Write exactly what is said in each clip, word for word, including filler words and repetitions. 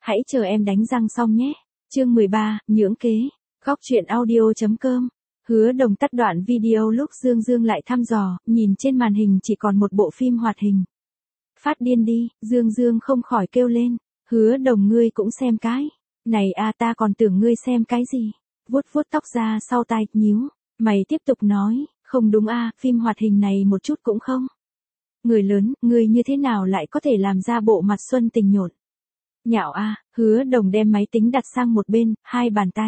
Hãy chờ em đánh răng xong nhé. Chương mười ba, nhưỡng kế. Góc truyện audio.com. Hứa Đồng tắt đoạn video lúc Dương Dương lại thăm dò, nhìn trên màn hình chỉ còn một bộ phim hoạt hình. Phát điên đi, Dương Dương không khỏi kêu lên. Hứa Đồng ngươi cũng xem cái. Này a ta còn tưởng ngươi xem cái gì. Vuốt vuốt tóc ra sau tai, nhíu. Mày tiếp tục nói, không đúng a, phim hoạt hình này một chút cũng không. Người lớn, ngươi như thế nào lại có thể làm ra bộ mặt xuân tình nhộn. Nhạo a, Hứa Đồng đem máy tính đặt sang một bên, hai bàn tay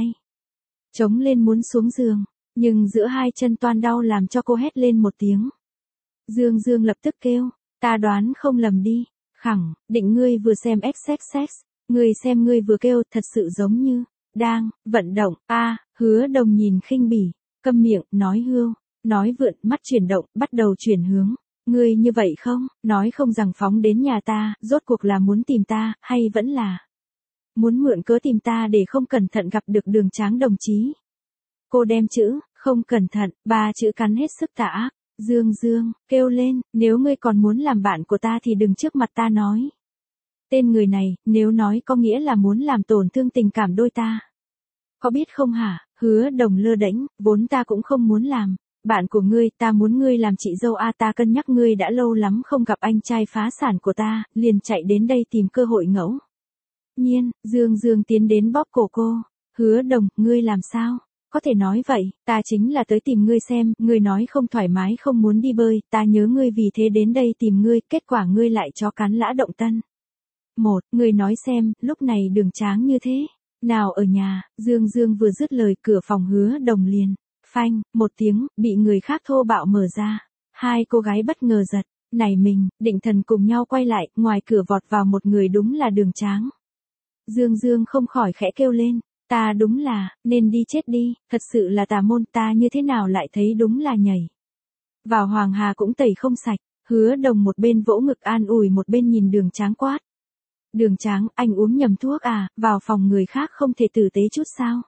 chống lên muốn xuống giường, nhưng giữa hai chân toan đau làm cho cô hét lên một tiếng. Dương Dương lập tức kêu, ta đoán không lầm đi, khẳng định ngươi vừa xem ích ích ích, ngươi xem ngươi vừa kêu thật sự giống như đang vận động. A, Hứa Đồng nhìn khinh bỉ, câm miệng, nói hưu, nói vượn, mắt chuyển động, bắt đầu chuyển hướng. Ngươi như vậy không, nói không rằng phóng đến nhà ta, rốt cuộc là muốn tìm ta, hay vẫn là muốn mượn cớ tìm ta để không cẩn thận gặp được Đường Tráng đồng chí. Cô đem chữ, không cẩn thận, ba chữ cắn hết sức tà ác. Dương Dương, kêu lên, nếu ngươi còn muốn làm bạn của ta thì đừng trước mặt ta nói. Tên người này, nếu nói có nghĩa là muốn làm tổn thương tình cảm đôi ta. Có biết không hả, Hứa Đồng lơ đễnh, vốn ta cũng không muốn làm. Bạn của ngươi, ta muốn ngươi làm chị dâu a, ta cân nhắc ngươi đã lâu lắm không gặp anh trai phá sản của ta, liền chạy đến đây tìm cơ hội ngẫu nhiên. Dương Dương tiến đến bóp cổ cô. Hứa Đồng, ngươi làm sao? Có thể nói vậy, ta chính là tới tìm ngươi xem, ngươi nói không thoải mái không muốn đi bơi, ta nhớ ngươi vì thế đến đây tìm ngươi, kết quả ngươi lại chó cắn lã động tân. Một, ngươi nói xem, lúc này Đường Tráng như thế nào ở nhà? Dương Dương vừa dứt lời, cửa phòng Hứa Đồng liền phanh, một tiếng, bị người khác thô bạo mở ra. Hai cô gái bất ngờ giật, nảy mình, định thần cùng nhau quay lại, ngoài cửa vọt vào một người đúng là Đường Tráng. Dương Dương không khỏi khẽ kêu lên, ta đúng là, nên đi chết đi, thật sự là tà môn, ta như thế nào lại thấy đúng là nhảy vào Hoàng Hà cũng tẩy không sạch. Hứa Đồng một bên vỗ ngực an ủi một bên nhìn Đường Tráng quát. Đường Tráng, anh uống nhầm thuốc à, vào phòng người khác không thể tử tế chút sao?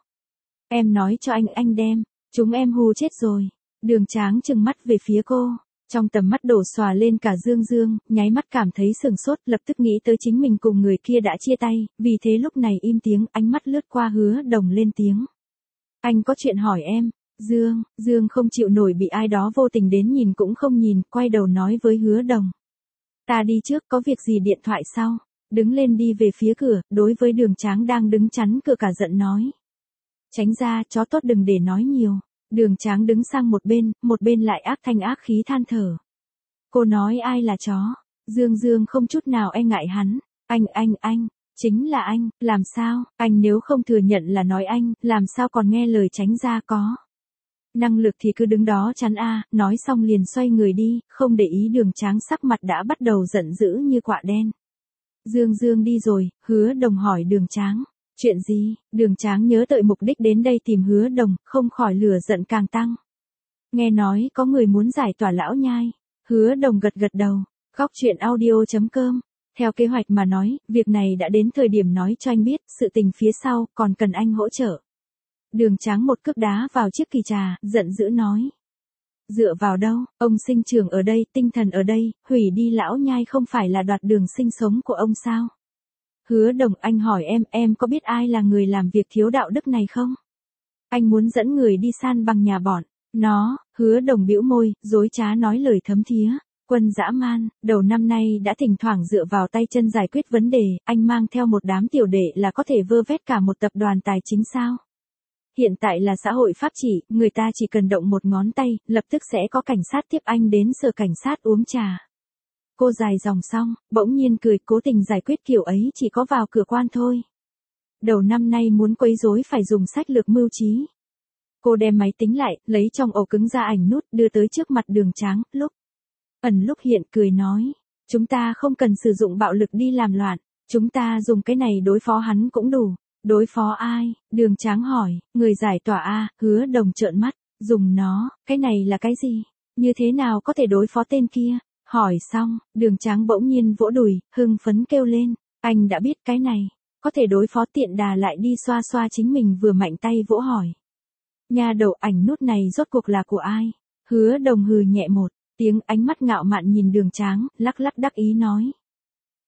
Em nói cho anh, anh đem chúng em hù chết rồi. Đường Tráng trừng mắt về phía cô, trong tầm mắt đổ xòa lên cả Dương Dương, nháy mắt cảm thấy sửng sốt, lập tức nghĩ tới chính mình cùng người kia đã chia tay, vì thế lúc này im tiếng, ánh mắt lướt qua Hứa Đồng lên tiếng. Anh có chuyện hỏi em. Dương, Dương không chịu nổi bị ai đó vô tình đến nhìn cũng không nhìn, quay đầu nói với Hứa Đồng. Ta đi trước, có việc gì điện thoại sau. Đứng lên đi về phía cửa, đối với Đường Tráng đang đứng chắn cửa cả giận nói. Tránh ra, chó tốt đừng để nói nhiều. Đường Tráng đứng sang một bên, một bên lại ác thanh ác khí than thở. Cô nói ai là chó? Dương Dương không chút nào e ngại hắn. Anh anh anh, chính là anh, làm sao? Anh nếu không thừa nhận là nói anh, làm sao còn nghe lời tránh ra có? Năng lực thì cứ đứng đó chắn a, nói xong liền xoay người đi, không để ý Đường Tráng sắc mặt đã bắt đầu giận dữ như quạ đen. Dương Dương đi rồi, Hứa Đồng hỏi Đường Tráng. Chuyện gì? Đường Tráng nhớ tới mục đích đến đây tìm Hứa Đồng, không khỏi lửa giận càng tăng. Nghe nói có người muốn giải tỏa lão nhai. Hứa Đồng gật gật đầu. Góc truyện audio.com. Theo kế hoạch mà nói, việc này đã đến thời điểm nói cho anh biết, sự tình phía sau, còn cần anh hỗ trợ. Đường Tráng một cước đá vào chiếc kỳ trà, giận dữ nói. Dựa vào đâu, ông sinh trưởng ở đây, tinh thần ở đây, hủy đi lão nhai không phải là đoạt đường sinh sống của ông sao? Hứa Đồng, anh hỏi em, em có biết ai là người làm việc thiếu đạo đức này không? Anh muốn dẫn người đi san bằng nhà bọn nó. Hứa Đồng bĩu môi, dối trá nói lời thấm thía. Quân dã man, đầu năm nay đã thỉnh thoảng dựa vào tay chân giải quyết vấn đề, anh mang theo một đám tiểu đệ là có thể vơ vét cả một tập đoàn tài chính sao? Hiện tại là xã hội pháp trị, người ta chỉ cần động một ngón tay, lập tức sẽ có cảnh sát tiếp anh đến sở cảnh sát uống trà. Cô dài dòng xong, bỗng nhiên cười, cố tình giải quyết kiểu ấy chỉ có vào cửa quan thôi. Đầu năm nay muốn quấy rối phải dùng sách lược mưu trí. Cô đem máy tính lại, lấy trong ổ cứng ra ảnh nút, đưa tới trước mặt Đường Tráng, lúc ẩn lúc hiện cười nói. Chúng ta không cần sử dụng bạo lực đi làm loạn, chúng ta dùng cái này đối phó hắn cũng đủ. Đối phó ai? Đường Tráng hỏi, người giải tỏa a. Hứa Đồng trợn mắt, dùng nó, cái này là cái gì? Như thế nào có thể đối phó tên kia? Hỏi xong, Đường Tráng bỗng nhiên vỗ đùi, hưng phấn kêu lên, anh đã biết cái này, có thể đối phó. Tiện đà lại đi xoa xoa chính mình vừa mạnh tay vỗ hỏi. Nhà đầu, ảnh nút này rốt cuộc là của ai? Hứa Đồng hừ nhẹ một tiếng, ánh mắt ngạo mạn nhìn Đường Tráng, lắc lắc đắc ý nói.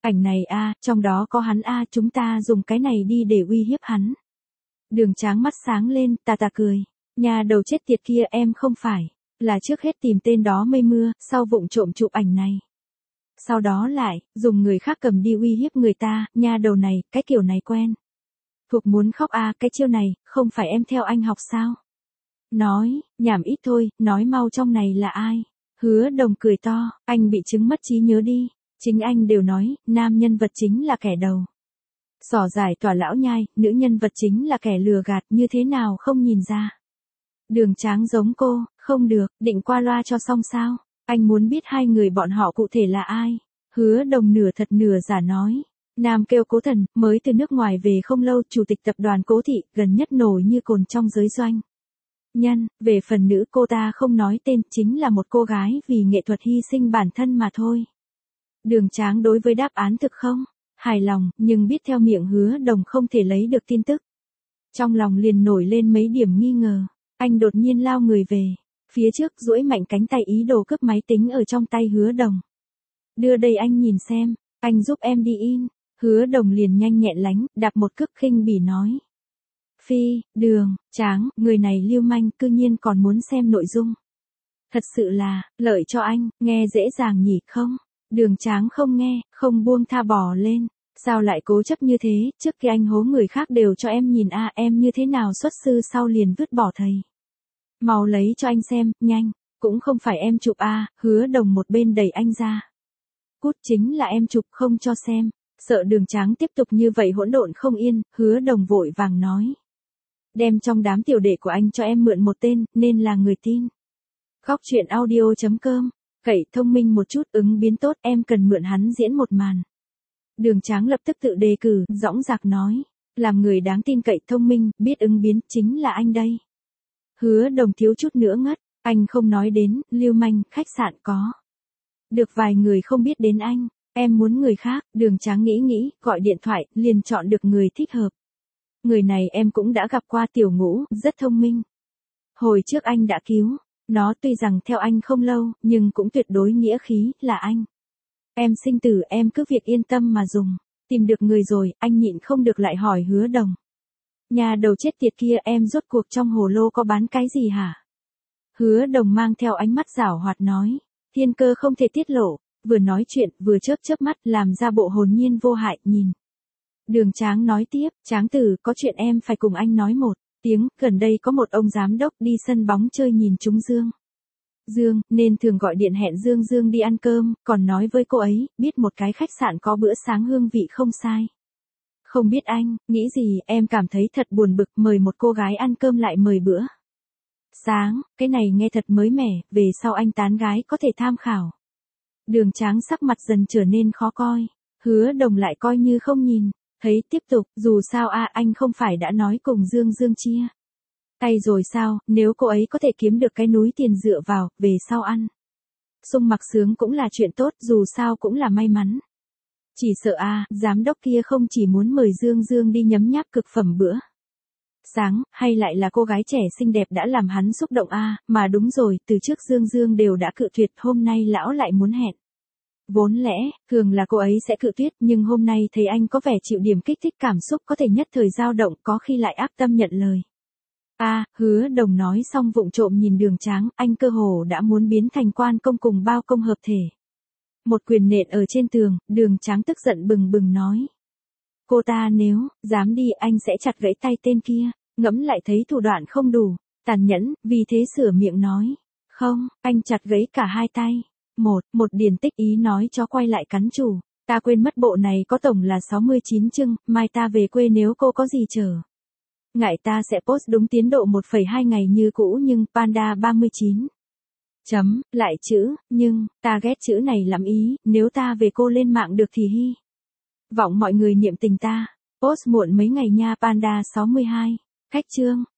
Ảnh này a, trong đó có hắn a, chúng ta dùng cái này đi để uy hiếp hắn. Đường Tráng mắt sáng lên, tà tà cười. Nhà đầu chết tiệt kia em không phải, là trước hết tìm tên đó mây mưa, sau vụng trộm chụp ảnh này. Sau đó lại, dùng người khác cầm đi uy hiếp người ta, nhà đầu này, cái kiểu này quen. Thuộc muốn khóc a, cái chiêu này, không phải em theo anh học sao? Nói, nhảm ít thôi, nói mau trong này là ai? Hứa Đồng cười to, anh bị chứng mất trí nhớ đi. Chính anh đều nói, nam nhân vật chính là kẻ đầu. Sỏ giải tỏa lão nhai, nữ nhân vật chính là kẻ lừa gạt, như thế nào không nhìn ra. Đường Tráng giống cô, không được, định qua loa cho xong sao? Anh muốn biết hai người bọn họ cụ thể là ai? Hứa Đồng nửa thật nửa giả nói. Nam kêu Cố Thần, mới từ nước ngoài về không lâu, chủ tịch tập đoàn Cố Thị, gần nhất nổi như cồn trong giới doanh nhân. Về phần nữ, cô ta không nói tên, chính là một cô gái vì nghệ thuật hy sinh bản thân mà thôi. Đường Tráng đối với đáp án thực không hài lòng, nhưng biết theo miệng Hứa Đồng không thể lấy được tin tức. Trong lòng liền nổi lên mấy điểm nghi ngờ. Anh đột nhiên lao người về phía trước, duỗi mạnh cánh tay ý đồ cướp máy tính ở trong tay Hứa Đồng. Đưa đây anh nhìn xem, anh giúp em đi in. Hứa Đồng liền nhanh nhẹn lánh, đạp một cước khinh bỉ nói. Phi, Đường Tráng, người này lưu manh, cư nhiên còn muốn xem nội dung. Thật sự là, lợi cho anh, nghe dễ dàng nhỉ không? Đường Tráng không nghe, không buông tha bò lên. Sao lại cố chấp như thế, trước khi anh hố người khác đều cho em nhìn a, em như thế nào xuất sư sau liền vứt bỏ thầy. Mau lấy cho anh xem, nhanh, cũng không phải em chụp a. Hứa Đồng một bên đẩy anh ra. Cút, chính là em chụp không cho xem. Sợ Đường Tráng tiếp tục như vậy hỗn độn không yên, Hứa Đồng vội vàng nói. Đem trong đám tiểu đệ của anh cho em mượn một tên, nên là người tin. Khóc chuyện audio chấm com, cậy thông minh một chút, ứng biến tốt, em cần mượn hắn diễn một màn. Đường Tráng lập tức tự đề cử, dõng dạc nói. Làm người đáng tin cậy thông minh, biết ứng biến, chính là anh đây. Hứa Đồng thiếu chút nữa ngất, anh không nói đến, lưu manh, khách sạn có. Được vài người không biết đến anh, em muốn người khác. Đường Tráng nghĩ nghĩ, gọi điện thoại, liền chọn được người thích hợp. Người này em cũng đã gặp qua, Tiểu Ngũ, rất thông minh. Hồi trước anh đã cứu nó, tuy rằng theo anh không lâu, nhưng cũng tuyệt đối nghĩa khí, là anh. Em sinh tử, em cứ việc yên tâm mà dùng. Tìm được người rồi, anh nhịn không được lại hỏi Hứa Đồng. Nhà đầu chết tiệt kia, em rốt cuộc trong hồ lô có bán cái gì hả? Hứa Đồng mang theo ánh mắt giảo hoạt nói. Thiên cơ không thể tiết lộ. Vừa nói chuyện, vừa chớp chớp mắt, làm ra bộ hồn nhiên vô hại, nhìn. Đường Tráng nói tiếp, Tráng tử, có chuyện em phải cùng anh nói một tiếng, gần đây có một ông giám đốc đi sân bóng chơi nhìn trúng Dương. Dương, nên thường gọi điện hẹn Dương Dương đi ăn cơm, còn nói với cô ấy, biết một cái khách sạn có bữa sáng hương vị không sai. Không biết anh, nghĩ gì, em cảm thấy thật buồn bực, mời một cô gái ăn cơm lại mời bữa sáng, cái này nghe thật mới mẻ, về sau anh tán gái có thể tham khảo. Đường Tráng sắc mặt dần trở nên khó coi, Hứa Đồng lại coi như không nhìn, thấy tiếp tục, dù sao a, anh không phải đã nói cùng Dương Dương chia tay rồi sao, nếu cô ấy có thể kiếm được cái núi tiền dựa vào, về sau ăn sung mặc sướng cũng là chuyện tốt, dù sao cũng là may mắn. Chỉ sợ a, giám đốc kia không chỉ muốn mời Dương Dương đi nhấm nháp cực phẩm bữa sáng, hay lại là cô gái trẻ xinh đẹp đã làm hắn xúc động a, mà đúng rồi, từ trước Dương Dương đều đã cự tuyệt, hôm nay lão lại muốn hẹn. Vốn lẽ, thường là cô ấy sẽ cự tuyệt, nhưng hôm nay thấy anh có vẻ chịu điểm kích thích cảm xúc, có thể nhất thời dao động, có khi lại áp tâm nhận lời. A, Hứa Đồng nói xong vụng trộm nhìn Đường Tráng, anh cơ hồ đã muốn biến thành quan công cùng bao công hợp thể. Một quyền nện ở trên tường, Đường Tráng tức giận bừng bừng nói. Cô ta nếu dám đi, anh sẽ chặt gãy tay tên kia. Ngẫm lại thấy thủ đoạn không đủ tàn nhẫn, vì thế sửa miệng nói. Không, anh chặt gãy cả hai tay. Một, một điển tích ý nói chó quay lại cắn chủ. Ta quên mất bộ này có tổng là sáu mươi chín chương, mai ta về quê nếu cô có gì chờ ngại ta sẽ post đúng tiến độ một phẩy hai ngày như cũ, nhưng Panda ba mươi chín. Chấm, lại chữ, nhưng, ta ghét chữ này lắm ý, nếu ta về cô lên mạng được thì hy vọng mọi người niệm tình ta. Post muộn mấy ngày nha Panda sáu mươi hai. Khách chương.